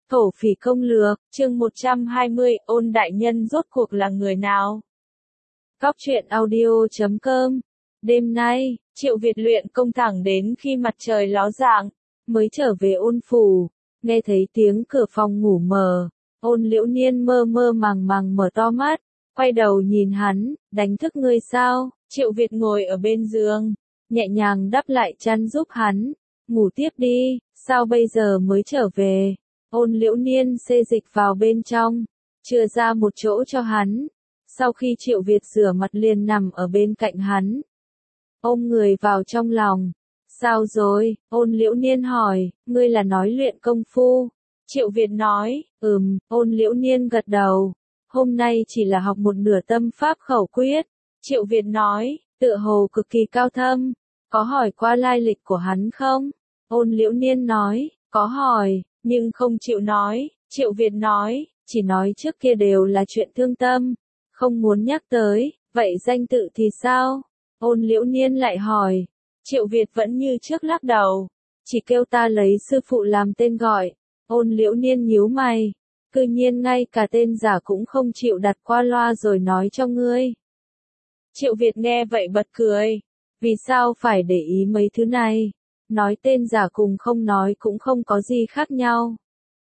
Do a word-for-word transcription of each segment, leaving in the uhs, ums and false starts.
Thổ phỉ công lược, chương một trăm hai mươi, Ôn đại nhân rốt cuộc là người nào? Góc truyện audio chấm com. Đêm nay, Triệu Việt luyện công thẳng đến khi mặt trời ló dạng, mới trở về Ôn phủ, nghe thấy tiếng cửa phòng ngủ mở, Ôn Liễu Niên mơ mơ màng màng mở to mắt, quay đầu nhìn hắn, đánh thức ngươi sao? Triệu Việt ngồi ở bên giường, nhẹ nhàng đắp lại chăn giúp hắn, ngủ tiếp đi, sao bây giờ mới trở về? Ôn Liễu Niên xê dịch vào bên trong, chừa ra một chỗ cho hắn. Sau khi Triệu Việt rửa mặt liền nằm ở bên cạnh hắn, ôm người vào trong lòng. Sao rồi? Ôn Liễu Niên hỏi, ngươi là nói luyện công phu? Triệu Việt nói, ừm. Ôn Liễu Niên gật đầu, hôm nay chỉ là học một nửa tâm pháp khẩu quyết. Triệu Việt nói, tựa hồ cực kỳ cao thâm, có hỏi qua lai lịch của hắn không? Ôn Liễu Niên nói, có hỏi, nhưng không chịu nói. Triệu Việt nói, chỉ nói trước kia đều là chuyện thương tâm, không muốn nhắc tới, vậy danh tự thì sao? Ôn Liễu Niên lại hỏi. Triệu Việt vẫn như trước lắc đầu, chỉ kêu ta lấy sư phụ làm tên gọi. Ôn Liễu Niên nhíu mày, cư nhiên ngay cả tên giả cũng không chịu đặt qua loa rồi nói cho ngươi. Triệu Việt nghe vậy bật cười, vì sao phải để ý mấy thứ này? Nói tên giả cùng không nói cũng không có gì khác nhau.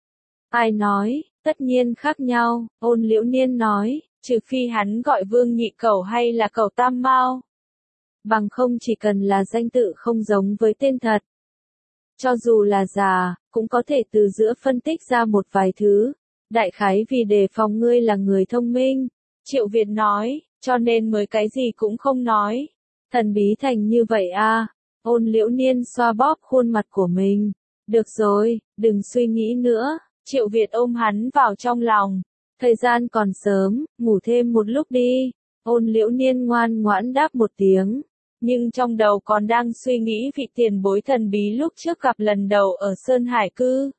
Ai nói, tất nhiên khác nhau. Ôn Liễu Niên nói, trừ phi hắn gọi Vương Nhị Cẩu hay là Cẩu Tam Mao. Bằng không chỉ cần là danh tự không giống với tên thật. Cho dù là giả, cũng có thể từ giữa phân tích ra một vài thứ. Đại khái vì đề phòng ngươi là người thông minh. Triệu Việt nói, cho nên mới cái gì cũng không nói. Thần bí thành như vậy à? Ôn Liễu Niên xoa bóp khuôn mặt của mình. Được rồi, đừng suy nghĩ nữa. Triệu Việt ôm hắn vào trong lòng. Thời gian còn sớm, ngủ thêm một lúc đi. Ôn Liễu Niên ngoan ngoãn đáp một tiếng. Nhưng trong đầu còn đang suy nghĩ vị tiền bối thần bí lúc trước gặp lần đầu ở Sơn Hải Cư.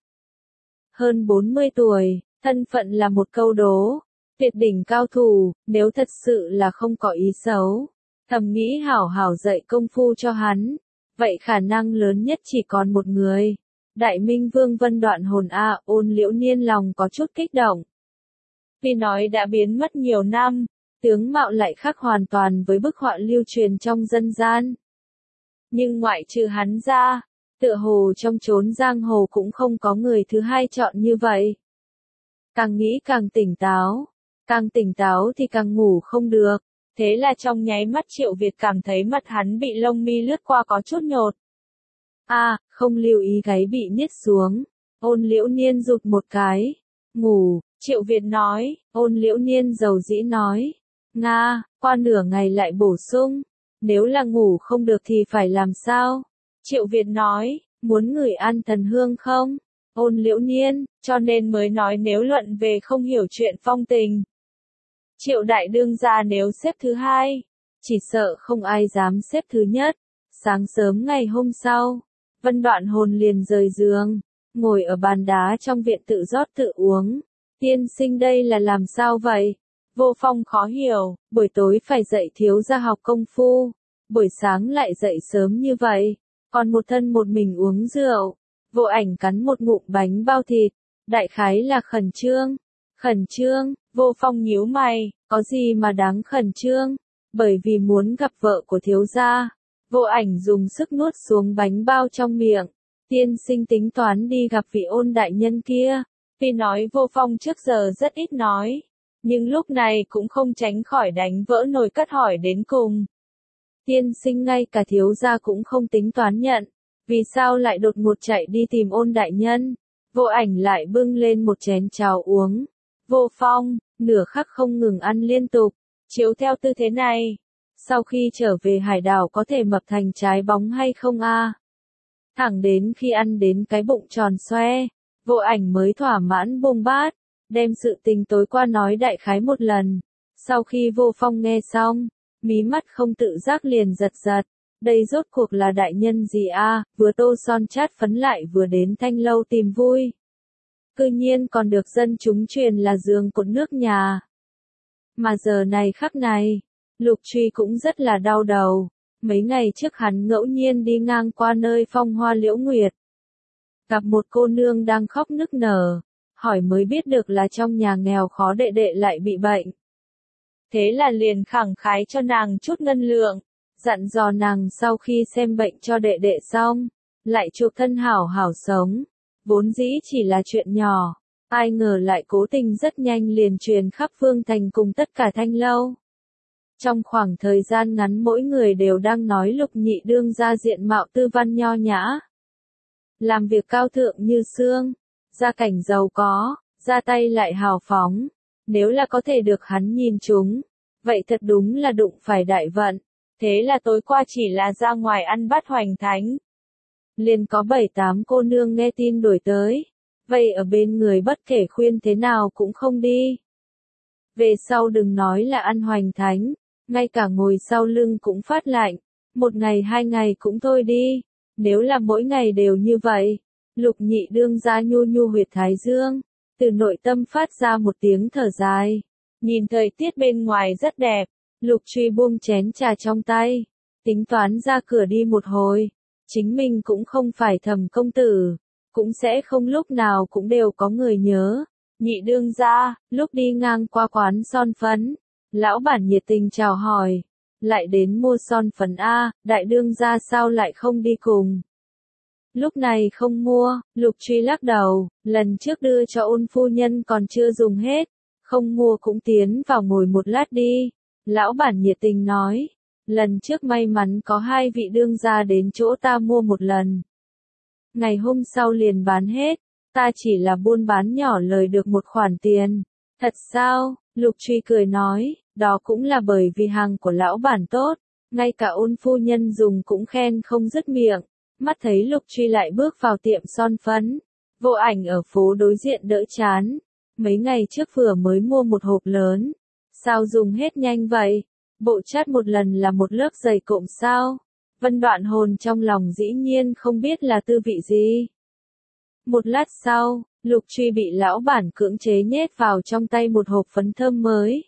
Hơn bốn mươi tuổi, thân phận là một câu đố. Tuyệt đỉnh cao thủ, nếu thật sự là không có ý xấu. Thầm nghĩ hảo hảo dạy công phu cho hắn. Vậy khả năng lớn nhất chỉ còn một người. Đại Minh Vương Vân Đoạn Hồn a. Ôn Liễu Niên lòng có chút kích động. Vì nói đã biến mất nhiều năm, tướng mạo lại khác hoàn toàn với bức họa lưu truyền trong dân gian. Nhưng ngoại trừ hắn ra, tựa hồ trong chốn giang hồ cũng không có người thứ hai chọn như vậy. Càng nghĩ càng tỉnh táo, càng tỉnh táo thì càng ngủ không được. Thế là trong nháy mắt Triệu Việt cảm thấy mặt hắn bị lông mi lướt qua có chút nhột. A, à, không lưu ý gáy bị niết xuống. Ôn Liễu Niên rụt một cái. Ngủ, Triệu Việt nói. Ôn Liễu Niên dầu dĩ nói. Nga, qua nửa ngày lại bổ sung. Nếu là ngủ không được thì phải làm sao? Triệu Việt nói, muốn ngửi ăn thần hương không? Ôn Liễu Niên, cho nên mới nói nếu luận về không hiểu chuyện phong tình. Triệu đại đương gia nếu xếp thứ hai, chỉ sợ không ai dám xếp thứ nhất. Sáng sớm ngày hôm sau, Vân Đoạn Hồn liền rời giường, ngồi ở bàn đá trong viện tự rót tự uống. Tiên sinh đây là làm sao vậy? Vô Phong khó hiểu, buổi tối phải dạy thiếu gia học công phu, buổi sáng lại dậy sớm như vậy, còn một thân một mình uống rượu. Vô Ảnh cắn một ngụm bánh bao thịt, đại khái là khẩn trương. Khẩn trương? Vô Phong nhíu mày, có gì mà đáng khẩn trương? Bởi vì muốn gặp vợ của thiếu gia. Vô Ảnh dùng sức nuốt xuống bánh bao trong miệng. Tiên sinh tính toán đi gặp vị Ôn đại nhân kia. Vì nói Vô Phong trước giờ rất ít nói, nhưng lúc này cũng không tránh khỏi đánh vỡ nồi cất hỏi đến cùng. Tiên sinh ngay cả thiếu gia cũng không tính toán nhận, vì sao lại đột ngột chạy đi tìm Ôn đại nhân? Vô Ảnh lại bưng lên một chén cháo uống. Vô Phong, nửa khắc không ngừng ăn liên tục, chiếu theo tư thế này, sau khi trở về hải đảo có thể mập thành trái bóng hay không a? À? Thẳng đến khi ăn đến cái bụng tròn xoe, Vô Ảnh mới thỏa mãn buông bát, đem sự tình tối qua nói đại khái một lần. Sau khi Vô Phong nghe xong, mí mắt không tự giác liền giật giật. Đây rốt cuộc là đại nhân gì a? À? Vừa tô son chát phấn lại vừa đến Thanh lâu tìm vui. Cư nhiên còn được dân chúng truyền là giường cột nước nhà. Mà giờ này khắc này, Lục Truy cũng rất là đau đầu. Mấy ngày trước hắn ngẫu nhiên đi ngang qua nơi phong hoa liễu nguyệt. Gặp một cô nương đang khóc nức nở. hỏi mới biết được là trong nhà nghèo khó đệ đệ lại bị bệnh. Thế là liền khẳng khái cho nàng chút ngân lượng, dặn dò nàng sau khi xem bệnh cho đệ đệ xong, lại chuộc thân hảo hảo sống, vốn dĩ chỉ là chuyện nhỏ, ai ngờ lại cố tình rất nhanh liền truyền khắp Vương Thành cùng tất cả Thanh Lâu. Trong khoảng thời gian ngắn mỗi người đều đang nói Lục Nhị đương gia diện mạo tư văn nho nhã, làm việc cao thượng như xương, gia cảnh giàu có, ra tay lại hào phóng, nếu là có thể được hắn nhìn chúng, vậy thật đúng là đụng phải đại vận. Thế là tối qua chỉ là ra ngoài ăn bát hoành thánh, liền có bảy tám cô nương nghe tin đuổi tới, vậy ở bên người bất kể khuyên thế nào cũng không đi. Về sau đừng nói là ăn hoành thánh, ngay cả ngồi sau lưng cũng phát lạnh, một ngày hai ngày cũng thôi đi, nếu là mỗi ngày đều như vậy. Lục Nhị đương gia nhu nhu huyệt thái dương, từ nội tâm phát ra một tiếng thở dài, nhìn thời tiết bên ngoài rất đẹp, Lục Truy buông chén trà trong tay, tính toán ra cửa đi một hồi, chính mình cũng không phải Thẩm công tử, cũng sẽ không lúc nào cũng đều có người nhớ. Nhị đương gia, lúc đi ngang qua quán son phấn, lão bản nhiệt tình chào hỏi, lại đến mua son phấn a, đại đương gia sao lại không đi cùng? Lúc này không mua, Lục Truy lắc đầu, lần trước đưa cho Ôn phu nhân còn chưa dùng hết, không mua cũng tiến vào ngồi một lát đi. Lão bản nhiệt tình nói, lần trước may mắn có hai vị đương gia đến chỗ ta mua một lần. Ngày hôm sau liền bán hết, ta chỉ là buôn bán nhỏ lời được một khoản tiền. Thật sao? Lục Truy cười nói, đó cũng là bởi vì hàng của lão bản tốt, ngay cả Ôn phu nhân dùng cũng khen không dứt miệng. Mắt thấy Lục Truy lại bước vào tiệm son phấn, Vô Ảnh ở phố đối diện đỡ chán, mấy ngày trước vừa mới mua một hộp lớn, sao dùng hết nhanh vậy? Bộ chát một lần là một lớp dày cộm sao? Vân Đoạn Hồn trong lòng dĩ nhiên không biết là tư vị gì. Một lát sau, Lục Truy bị lão bản cưỡng chế nhét vào trong tay một hộp phấn thơm mới.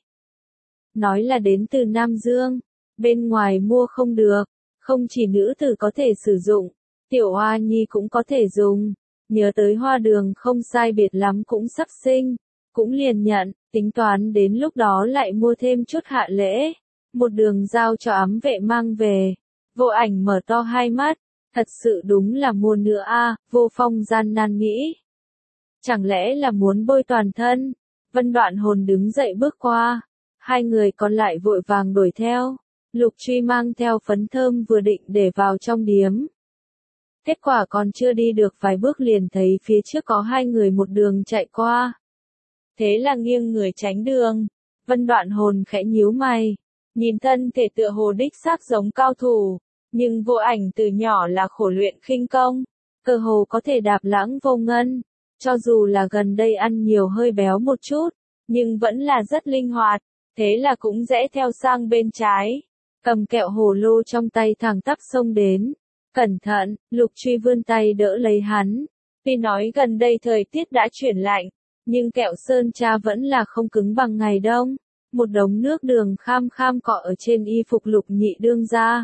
Nói là đến từ Nam Dương, bên ngoài mua không được, không chỉ nữ tử có thể sử dụng, tiểu hoa nhi cũng có thể dùng. Nhớ tới Hoa Đường không sai biệt lắm cũng sắp sinh, cũng liền nhận, tính toán đến lúc đó lại mua thêm chút hạ lễ. Một đường giao cho ám vệ mang về. Vô Ảnh mở to hai mắt, thật sự đúng là mua nữa a, à, Vô Phong gian nan nghĩ. Chẳng lẽ là muốn bôi toàn thân? Vân Đoạn Hồn đứng dậy bước qua, hai người còn lại vội vàng đuổi theo. Lục Truy mang theo phấn thơm vừa định để vào trong điếm. Kết quả còn chưa đi được vài bước liền thấy phía trước có hai người một đường chạy qua. Thế là nghiêng người tránh đường. Vân Đoạn Hồn khẽ nhíu mày, nhìn thân thể tựa hồ đích xác giống cao thủ, nhưng Vô Ảnh từ nhỏ là khổ luyện khinh công, cơ hồ có thể đạp lãng vô ngân, cho dù là gần đây ăn nhiều hơi béo một chút, nhưng vẫn là rất linh hoạt, thế là cũng rẽ theo sang bên trái, cầm kẹo hồ lô trong tay thẳng tắp xông đến. Cẩn thận, Lục Truy vươn tay đỡ lấy hắn, tuy nói gần đây thời tiết đã chuyển lạnh, nhưng kẹo sơn tra vẫn là không cứng bằng ngày đông. Một đống nước đường kham kham cọ ở trên y phục Lục Nhị đương gia.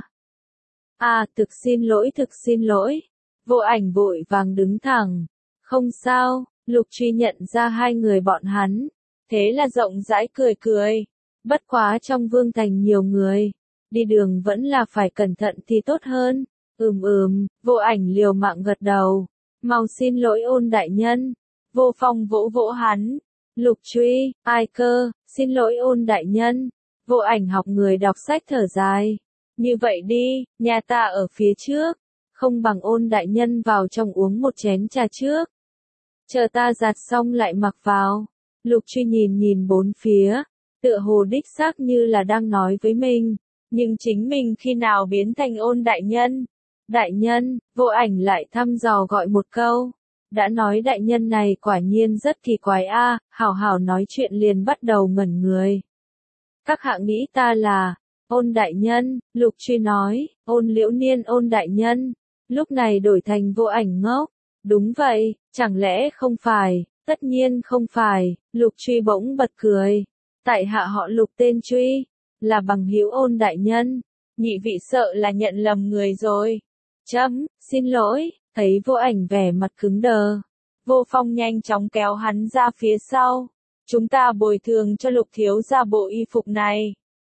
À, thực xin lỗi thực xin lỗi. Vô Ảnh vội vàng đứng thẳng. Không sao, Lục Truy nhận ra hai người bọn hắn. Thế là rộng rãi cười cười. Bất quá trong Vương Thành nhiều người, đi đường vẫn là phải cẩn thận thì tốt hơn. Ừm ừm, Vô Ảnh liều mạng gật đầu. Mau xin lỗi Ôn đại nhân. Vô Phong vỗ vỗ hắn. Lục Truy, ai cơ, xin lỗi Ôn đại nhân. Vô Ảnh học người đọc sách thở dài. Như vậy đi, nhà ta ở phía trước, không bằng Ôn đại nhân vào trong uống một chén trà trước. Chờ ta giặt xong lại mặc vào. Lục Truy nhìn nhìn bốn phía, tựa hồ đích xác như là đang nói với mình, nhưng chính mình khi nào biến thành Ôn đại nhân? Đại nhân, Vô Ảnh lại thăm dò gọi một câu. Đã nói đại nhân này quả nhiên rất kỳ quái a, à, hảo hảo nói chuyện liền bắt đầu ngẩn người. Các hạ nghĩ ta là Ôn đại nhân? Lục Truy nói, Ôn Liễu Niên Ôn đại nhân. Lúc này đổi thành Vô Ảnh ngốc. Đúng vậy, chẳng lẽ không phải? Tất nhiên không phải. Lục Truy bỗng bật cười. Tại hạ họ Lục tên Truy, là bằng hữu Ôn đại nhân. Nhị vị sợ là nhận lầm người rồi. Chấm, xin lỗi. Thấy Vô Ảnh vẻ mặt cứng đờ, Vô Phong nhanh chóng kéo hắn ra phía sau. Chúng ta bồi thường cho Lục thiếu gia bộ y phục này.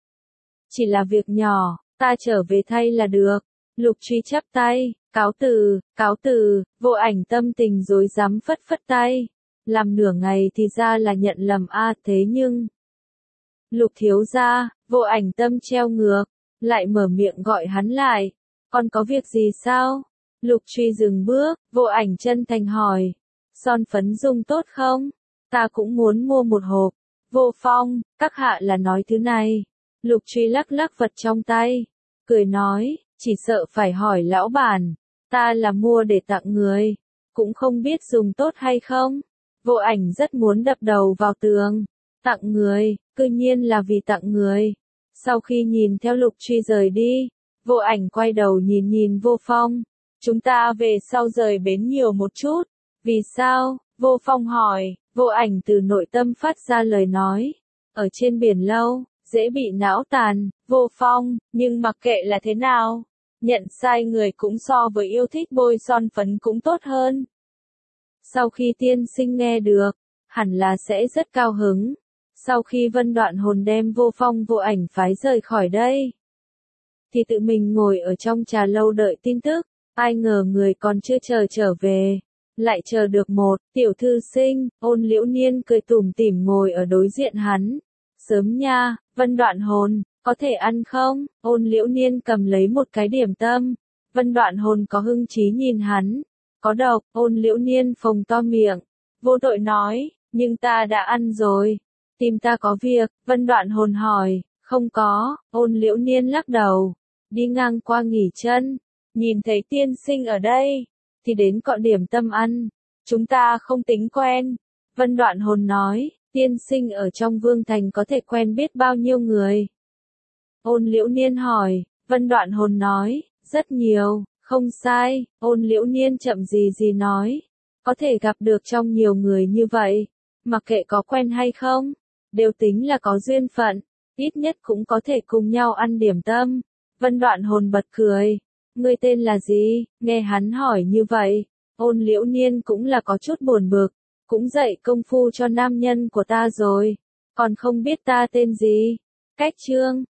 Chỉ là việc nhỏ, ta trở về thay là được. Lục Truy chắp tay, cáo từ, cáo từ, Vô Ảnh tâm tình rối rắm phất phất tay. Làm nửa ngày thì ra là nhận lầm a thế nhưng... Lục thiếu gia, Vô Ảnh tâm treo ngược, lại mở miệng gọi hắn lại. Còn có việc gì sao? Lục Truy dừng bước, Vô Ảnh chân thành hỏi. Son phấn dùng tốt không? Ta cũng muốn mua một hộp. Vô Phong, các hạ là nói thứ này. Lục Truy lắc lắc vật trong tay, cười nói, chỉ sợ phải hỏi lão bản. Ta là mua để tặng người, cũng không biết dùng tốt hay không. Vô Ảnh rất muốn đập đầu vào tường. Tặng người, cư nhiên là vì tặng người. Sau khi nhìn theo Lục Truy rời đi, Vô Ảnh quay đầu nhìn nhìn Vô Phong. Chúng ta về sau rời bến nhiều một chút. Vì sao? Vô Phong hỏi. Vô Ảnh từ nội tâm phát ra lời nói. Ở trên biển lâu, dễ bị não tàn. Vô Phong, nhưng mặc kệ là thế nào, nhận sai người cũng so với yêu thích bôi son phấn cũng tốt hơn. Sau khi tiên sinh nghe được, hẳn là sẽ rất cao hứng. Sau khi Vân Đoạn Hồn đem Vô Phong Vô Ảnh phái rời khỏi đây, thì tự mình ngồi ở trong trà lâu đợi tin tức. Ai ngờ người còn chưa chờ trở về, lại chờ được một tiểu thư sinh. Ôn Liễu Niên cười tủm tỉm ngồi ở đối diện hắn. Sớm nha, Vân Đoạn Hồn, có thể ăn không? Ôn Liễu Niên cầm lấy một cái điểm tâm. Vân Đoạn Hồn có hưng trí nhìn hắn. Có độc. Ôn Liễu Niên phồng to miệng, vô tội nói, nhưng ta đã ăn rồi. Tìm ta có việc? Vân Đoạn Hồn hỏi. Không có. Ôn Liễu Niên lắc đầu. Đi ngang qua nghỉ chân, nhìn thấy tiên sinh ở đây, thì đến cọ điểm tâm ăn. Chúng ta không tính quen. Vân Đoạn Hồn nói, tiên sinh ở trong Vương Thành có thể quen biết bao nhiêu người? Ôn Liễu Niên hỏi. Vân Đoạn Hồn nói, rất nhiều. Không sai. Ôn Liễu Niên chậm gì gì nói, có thể gặp được trong nhiều người như vậy, mặc kệ có quen hay không, đều tính là có duyên phận, ít nhất cũng có thể cùng nhau ăn điểm tâm. Vân Đoạn Hồn bật cười. Ngươi tên là gì? Nghe hắn hỏi như vậy, Ôn Liễu Niên cũng là có chút buồn bực. Cũng dạy công phu cho nam nhân của ta rồi, còn không biết ta tên gì? Cách Trương.